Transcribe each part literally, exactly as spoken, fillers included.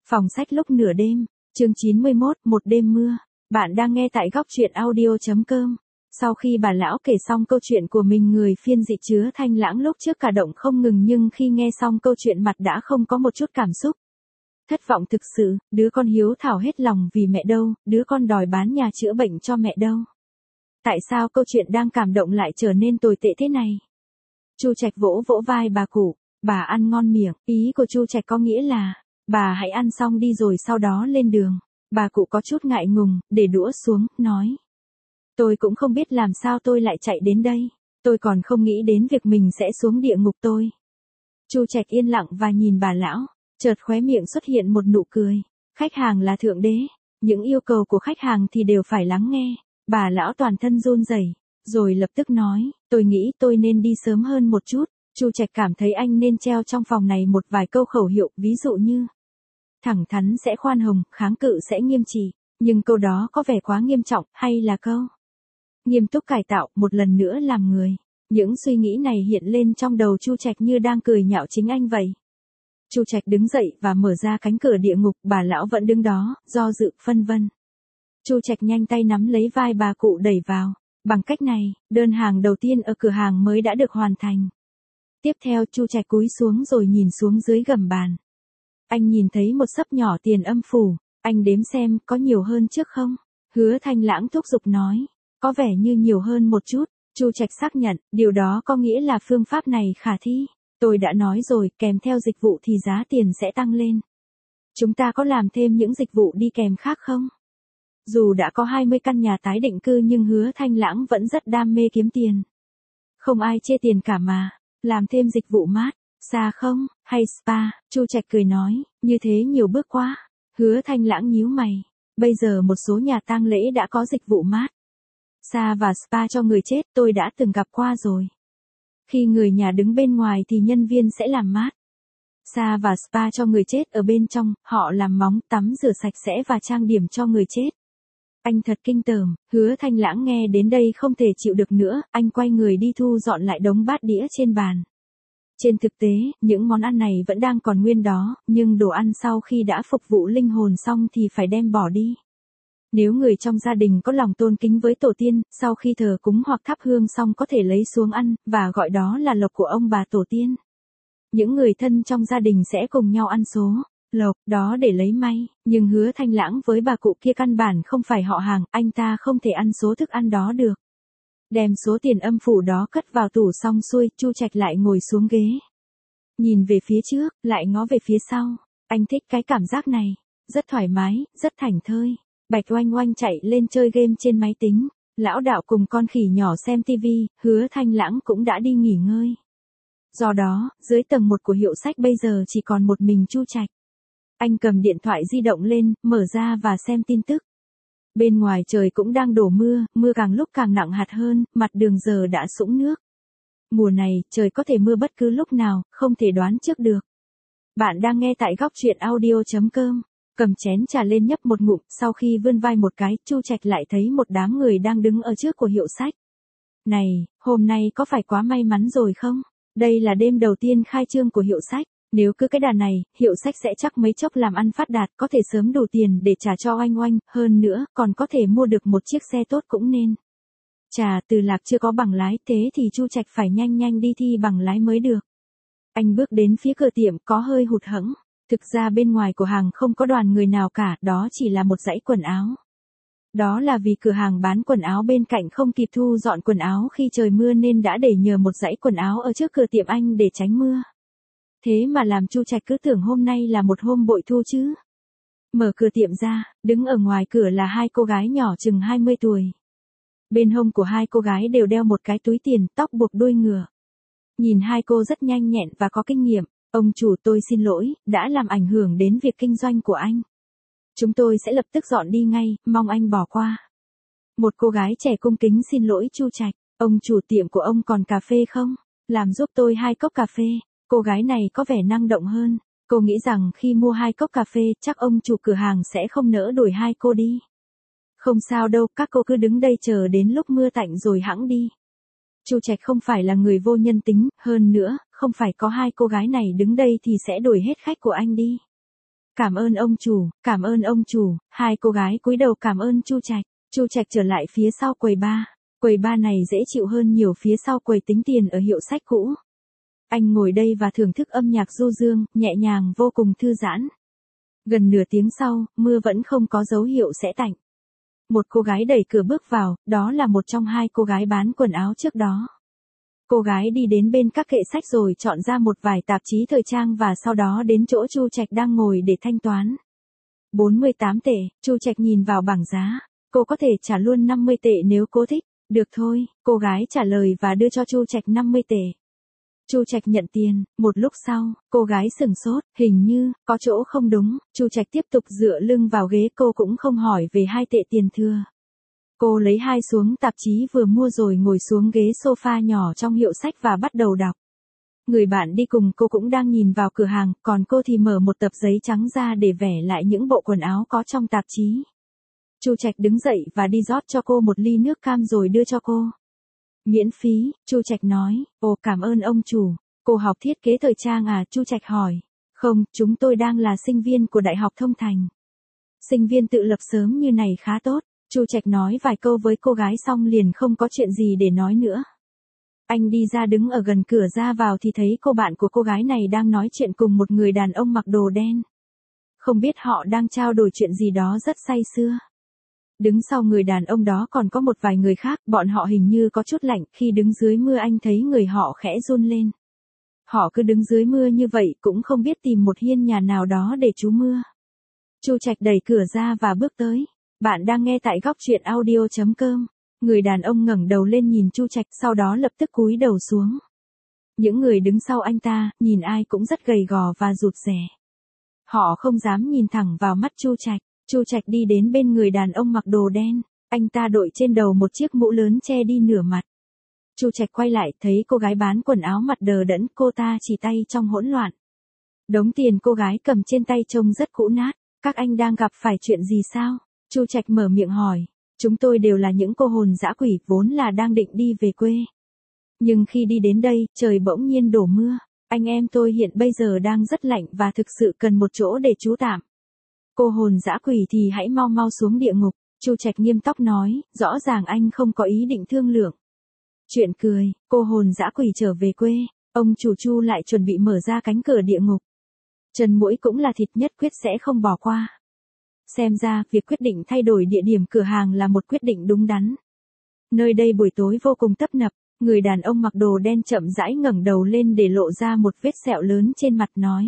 Phòng sách lúc nửa đêm, chương chín mươi mốt, một đêm mưa. Bạn đang nghe tại góc truyện audio chấm com. Sau khi bà lão kể xong câu chuyện của mình, người phiên dịch Chứa Thanh Lãng lúc trước cả động không ngừng, nhưng khi nghe xong câu chuyện mặt đã không có một chút cảm xúc. Thất vọng thực sự, đứa con hiếu thảo hết lòng vì mẹ đâu, đứa con đòi bán nhà chữa bệnh cho mẹ đâu. Tại sao câu chuyện đang cảm động lại trở nên tồi tệ thế này? Chu Trạch vỗ vỗ vai bà cụ, bà ăn ngon miệng, ý của Chu Trạch có nghĩa là, bà hãy ăn xong đi rồi sau đó lên đường. Bà cụ có chút ngại ngùng, để đũa xuống, nói. Tôi cũng không biết làm sao tôi lại chạy đến đây. Tôi còn không nghĩ đến việc mình sẽ xuống địa ngục tôi. Chu Trạch yên lặng và nhìn bà lão, chợt khóe miệng xuất hiện một nụ cười. Khách hàng là thượng đế, những yêu cầu của khách hàng thì đều phải lắng nghe. Bà lão toàn thân run rẩy, rồi lập tức nói, tôi nghĩ tôi nên đi sớm hơn một chút. Chu Trạch cảm thấy anh nên treo trong phòng này một vài câu khẩu hiệu, ví dụ như thẳng thắn sẽ khoan hồng, kháng cự sẽ nghiêm trị. Nhưng câu đó có vẻ quá nghiêm trọng, hay là câu nghiêm túc cải tạo, một lần nữa làm người. Những suy nghĩ này hiện lên trong đầu Chu Trạch như đang cười nhạo chính anh vậy. Chu Trạch đứng dậy và mở ra cánh cửa địa ngục, bà lão vẫn đứng đó, do dự, phân vân. Chu Trạch nhanh tay nắm lấy vai bà cụ đẩy vào. Bằng cách này, đơn hàng đầu tiên ở cửa hàng mới đã được hoàn thành. Tiếp theo Chu Trạch cúi xuống rồi nhìn xuống dưới gầm bàn. Anh nhìn thấy một xấp nhỏ tiền âm phủ, anh đếm xem có nhiều hơn trước không? Hứa Thanh Lãng thúc giục nói, có vẻ như nhiều hơn một chút. Chu Trạch xác nhận, điều đó có nghĩa là phương pháp này khả thi. Tôi đã nói rồi, kèm theo dịch vụ thì giá tiền sẽ tăng lên. Chúng ta có làm thêm những dịch vụ đi kèm khác không? Dù đã có hai mươi căn nhà tái định cư nhưng Hứa Thanh Lãng vẫn rất đam mê kiếm tiền. Không ai chê tiền cả mà, làm thêm dịch vụ mát, xa không, hay spa, Chu Trạch cười nói, như thế nhiều bước quá. Hứa Thanh Lãng nhíu mày, bây giờ một số nhà tang lễ đã có dịch vụ mát, xa và spa cho người chết, tôi đã từng gặp qua rồi. Khi người nhà đứng bên ngoài thì nhân viên sẽ làm mát. Xa và spa cho người chết ở bên trong, họ làm móng, tắm rửa sạch sẽ và trang điểm cho người chết. Anh thật kinh tởm. Hứa Thanh Lãng nghe đến đây không thể chịu được nữa, anh quay người đi thu dọn lại đống bát đĩa trên bàn. Trên thực tế, những món ăn này vẫn đang còn nguyên đó, nhưng đồ ăn sau khi đã phục vụ linh hồn xong thì phải đem bỏ đi. Nếu người trong gia đình có lòng tôn kính với tổ tiên, sau khi thờ cúng hoặc thắp hương xong có thể lấy xuống ăn, và gọi đó là lộc của ông bà tổ tiên. Những người thân trong gia đình sẽ cùng nhau ăn số lộc đó để lấy may, nhưng Hứa Thanh Lãng với bà cụ kia căn bản không phải họ hàng, anh ta không thể ăn số thức ăn đó được. Đem số tiền âm phủ đó cất vào tủ xong xuôi, Chu Trạch lại ngồi xuống ghế. Nhìn về phía trước, lại ngó về phía sau. Anh thích cái cảm giác này. Rất thoải mái, rất thảnh thơi. Bạch Oanh Oanh chạy lên chơi game trên máy tính. Lão đạo cùng con khỉ nhỏ xem tivi, Hứa Thanh Lãng cũng đã đi nghỉ ngơi. Do đó, dưới tầng một của hiệu sách bây giờ chỉ còn một mình Chu Trạch. Anh cầm điện thoại di động lên, mở ra và xem tin tức. Bên ngoài trời cũng đang đổ mưa, mưa càng lúc càng nặng hạt hơn, mặt đường giờ đã sũng nước. Mùa này, trời có thể mưa bất cứ lúc nào, không thể đoán trước được. Bạn đang nghe tại góc truyện audio chấm com. Cầm chén trà lên nhấp một ngụm, sau khi vươn vai một cái, Chu Trạch lại thấy một đám người đang đứng ở trước của hiệu sách. Này, hôm nay có phải quá may mắn rồi không? Đây là đêm đầu tiên khai trương của hiệu sách. Nếu cứ cái đà này, hiệu sách sẽ chắc mấy chốc làm ăn phát đạt, có thể sớm đủ tiền để trả cho Oanh Oanh, hơn nữa, còn có thể mua được một chiếc xe tốt cũng nên. Chà, Từ Lạc chưa có bằng lái, thế thì Chu Trạch phải nhanh nhanh đi thi bằng lái mới được. Anh bước đến phía cửa tiệm, có hơi hụt hẫng. Thực ra bên ngoài của hàng không có đoàn người nào cả, đó chỉ là một dãy quần áo. Đó là vì cửa hàng bán quần áo bên cạnh không kịp thu dọn quần áo khi trời mưa nên đã để nhờ một dãy quần áo ở trước cửa tiệm anh để tránh mưa. Thế mà làm Chu Trạch cứ tưởng hôm nay là một hôm bội thu chứ. Mở cửa tiệm ra, đứng ở ngoài cửa là hai cô gái nhỏ chừng hai mươi tuổi. Bên hông của hai cô gái đều đeo một cái túi tiền, tóc buộc đuôi ngựa. Nhìn hai cô rất nhanh nhẹn và có kinh nghiệm. Ông chủ, tôi xin lỗi, đã làm ảnh hưởng đến việc kinh doanh của anh. Chúng tôi sẽ lập tức dọn đi ngay, mong anh bỏ qua. Một cô gái trẻ cung kính xin lỗi Chu Trạch. Ông chủ, tiệm của ông còn cà phê không? Làm giúp tôi hai cốc cà phê. Cô gái này có vẻ năng động hơn. Cô nghĩ rằng khi mua hai cốc cà phê, chắc ông chủ cửa hàng sẽ không nỡ đuổi hai cô đi. Không sao đâu, các cô cứ đứng đây chờ đến lúc mưa tạnh rồi hẵng đi. Chu Trạch không phải là người vô nhân tính, hơn nữa, không phải có hai cô gái này đứng đây thì sẽ đuổi hết khách của anh đi. Cảm ơn ông chủ, cảm ơn ông chủ, hai cô gái cúi đầu cảm ơn Chu Trạch. Chu Trạch trở lại phía sau quầy bar. Quầy bar này dễ chịu hơn nhiều phía sau quầy tính tiền ở hiệu sách cũ. Anh ngồi đây và thưởng thức âm nhạc du dương, nhẹ nhàng vô cùng thư giãn. Gần nửa tiếng sau, mưa vẫn không có dấu hiệu sẽ tạnh. Một cô gái đẩy cửa bước vào, đó là một trong hai cô gái bán quần áo trước đó. Cô gái đi đến bên các kệ sách rồi chọn ra một vài tạp chí thời trang và sau đó đến chỗ Chu Trạch đang ngồi để thanh toán. bốn mươi tám tệ, Chu Trạch nhìn vào bảng giá. Cô có thể trả luôn năm mươi tệ nếu cô thích. Được thôi, cô gái trả lời và đưa cho Chu Trạch năm mươi tệ. Chu Trạch nhận tiền, một lúc sau, cô gái sửng sốt, hình như, có chỗ không đúng, Chu Trạch tiếp tục dựa lưng vào ghế cô cũng không hỏi về hai tệ tiền thừa. Cô lấy hai xuống tạp chí vừa mua rồi ngồi xuống ghế sofa nhỏ trong hiệu sách và bắt đầu đọc. Người bạn đi cùng cô cũng đang nhìn vào cửa hàng, còn cô thì mở một tập giấy trắng ra để vẽ lại những bộ quần áo có trong tạp chí. Chu Trạch đứng dậy và đi rót cho cô một ly nước cam rồi đưa cho cô. Miễn phí, Chu Trạch nói, ồ cảm ơn ông chủ, cô học thiết kế thời trang à, Chu Trạch hỏi. Không, chúng tôi đang là sinh viên của Đại học Thông Thành. Sinh viên tự lập sớm như này khá tốt, Chu Trạch nói vài câu với cô gái xong liền không có chuyện gì để nói nữa. Anh đi ra đứng ở gần cửa ra vào thì thấy cô bạn của cô gái này đang nói chuyện cùng một người đàn ông mặc đồ đen. Không biết họ đang trao đổi chuyện gì đó rất say sưa. Đứng sau người đàn ông đó còn có một vài người khác, bọn họ hình như có chút lạnh, khi đứng dưới mưa anh thấy người họ khẽ run lên. Họ cứ đứng dưới mưa như vậy cũng không biết tìm một hiên nhà nào đó để trú mưa. Chu Trạch đẩy cửa ra và bước tới. Bạn đang nghe tại góc truyện audio chấm com. Người đàn ông ngẩng đầu lên nhìn Chu Trạch sau đó lập tức cúi đầu xuống. Những người đứng sau anh ta, nhìn ai cũng rất gầy gò và rụt rè. Họ không dám nhìn thẳng vào mắt Chu Trạch. Chu Trạch đi đến bên người đàn ông mặc đồ đen, anh ta đội trên đầu một chiếc mũ lớn che đi nửa mặt. Chu Trạch quay lại thấy cô gái bán quần áo mặt đờ đẫn, cô ta chỉ tay trong hỗn loạn. Đống tiền cô gái cầm trên tay trông rất cũ nát. Các anh đang gặp phải chuyện gì sao? Chu Trạch mở miệng hỏi. Chúng tôi đều là những cô hồn dã quỷ, vốn là đang định đi về quê. Nhưng khi đi đến đây, trời bỗng nhiên đổ mưa. Anh em tôi hiện bây giờ đang rất lạnh và thực sự cần một chỗ để trú tạm. Cô hồn dã quỷ thì hãy mau mau xuống địa ngục. Chu Trạch nghiêm túc nói, rõ ràng anh không có ý định thương lượng. Chuyện cười, cô hồn dã quỷ trở về quê, ông chủ Chu lại chuẩn bị mở ra cánh cửa địa ngục. Chân mũi cũng là thịt, nhất quyết sẽ không bỏ qua. Xem ra, việc quyết định thay đổi địa điểm cửa hàng là một quyết định đúng đắn. Nơi đây buổi tối vô cùng tấp nập, người đàn ông mặc đồ đen chậm rãi ngẩng đầu lên để lộ ra một vết sẹo lớn trên mặt nói.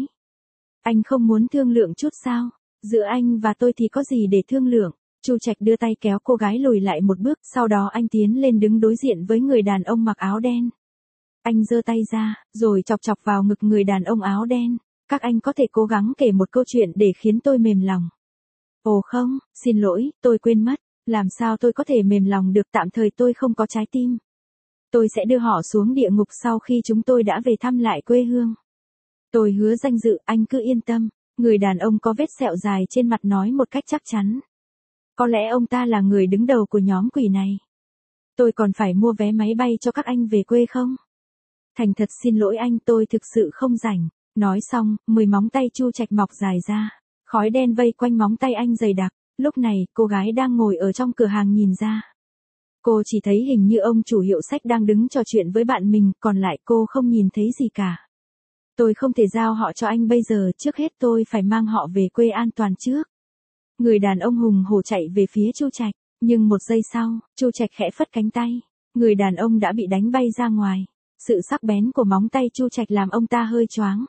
Anh không muốn thương lượng chút sao? Giữa anh và tôi thì có gì để thương lượng? Chu Trạch đưa tay kéo cô gái lùi lại một bước, sau đó anh tiến lên đứng đối diện với người đàn ông mặc áo đen. Anh giơ tay ra, rồi chọc chọc vào ngực người đàn ông áo đen. Các anh có thể cố gắng kể một câu chuyện để khiến tôi mềm lòng. Ồ không, xin lỗi, tôi quên mất. Làm sao tôi có thể mềm lòng được, tạm thời tôi không có trái tim. Tôi sẽ đưa họ xuống địa ngục sau khi chúng tôi đã về thăm lại quê hương. Tôi hứa danh dự, anh cứ yên tâm. Người đàn ông có vết sẹo dài trên mặt nói một cách chắc chắn. Có lẽ ông ta là người đứng đầu của nhóm quỷ này. Tôi còn phải mua vé máy bay cho các anh về quê không? Thành thật xin lỗi anh, tôi thực sự không rảnh. Nói xong, mười móng tay Chu Trạch mọc dài ra. Khói đen vây quanh móng tay anh dày đặc. Lúc này, cô gái đang ngồi ở trong cửa hàng nhìn ra. Cô chỉ thấy hình như ông chủ hiệu sách đang đứng trò chuyện với bạn mình, còn lại cô không nhìn thấy gì cả. Tôi không thể giao họ cho anh bây giờ, trước hết tôi phải mang họ về quê an toàn trước. Người đàn ông hùng hổ chạy về phía Chu Trạch, nhưng một giây sau, Chu Trạch khẽ phất cánh tay. Người đàn ông đã bị đánh bay ra ngoài. Sự sắc bén của móng tay Chu Trạch làm ông ta hơi choáng.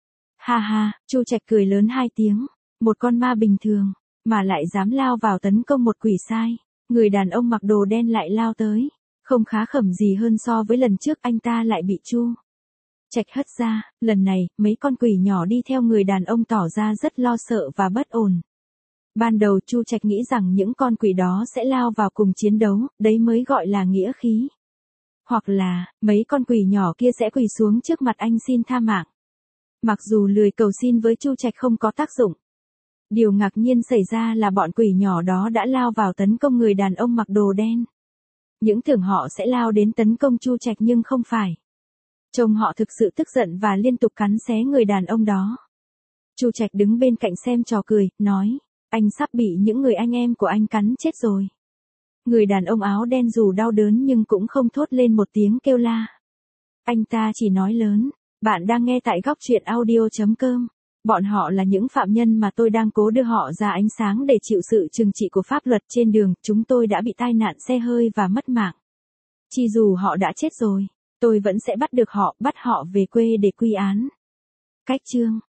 Ha ha, Chu Trạch cười lớn hai tiếng. Một con ma bình thường, mà lại dám lao vào tấn công một quỷ sai. Người đàn ông mặc đồ đen lại lao tới. Không khá khẩm gì hơn so với lần trước, anh ta lại bị Chu Trạch hất ra. Lần này, mấy con quỷ nhỏ đi theo người đàn ông tỏ ra rất lo sợ và bất ổn. Ban đầu Chu Trạch nghĩ rằng những con quỷ đó sẽ lao vào cùng chiến đấu, đấy mới gọi là nghĩa khí. Hoặc là, mấy con quỷ nhỏ kia sẽ quỳ xuống trước mặt anh xin tha mạng. Mặc dù lười cầu xin với Chu Trạch không có tác dụng. Điều ngạc nhiên xảy ra là bọn quỷ nhỏ đó đã lao vào tấn công người đàn ông mặc đồ đen. Những tưởng họ sẽ lao đến tấn công Chu Trạch nhưng không phải. Trông họ thực sự tức giận và liên tục cắn xé người đàn ông đó. Chu Trạch đứng bên cạnh xem trò cười, nói, anh sắp bị những người anh em của anh cắn chết rồi. Người đàn ông áo đen dù đau đớn nhưng cũng không thốt lên một tiếng kêu la. Anh ta chỉ nói lớn, bạn đang nghe tại góc truyện audio.com. Bọn họ là những phạm nhân mà tôi đang cố đưa họ ra ánh sáng để chịu sự trừng trị của pháp luật. Trên đường, chúng tôi đã bị tai nạn xe hơi và mất mạng. Chỉ dù họ đã chết rồi, tôi vẫn sẽ bắt được họ, bắt họ về quê để quy án. Cách chương